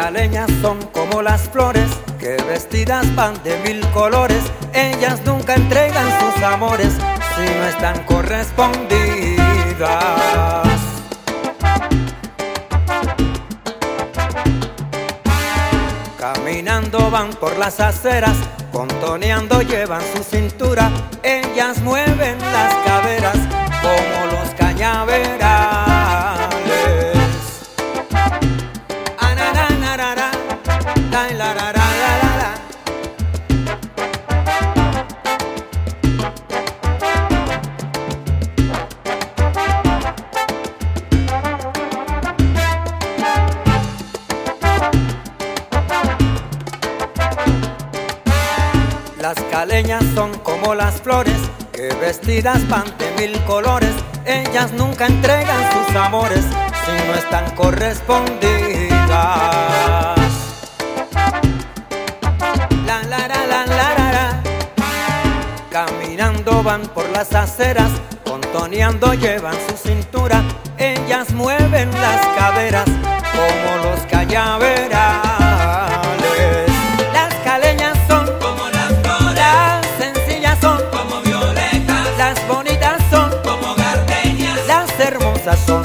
caleñas son como las flores que vestidas van de 1000 colores. Ellas nunca entregan sus amores si no están correspondidas. Caminando van por las aceras, contoneando llevan su cintura. Ellas mueven las caderas como los cañaverales. Anananarara, la. Las caleñas son como las flores que vestidas van de 1000 colores. Ellas nunca entregan sus amores si no están correspondidas. La. Caminando van por las aceras, contoneando llevan su cintura. Ellas mueven las caderas como los cañaverales. Las caleñas son como las flores, las sencillas son como violetas, las bonitas son como gardenias, las hermosas son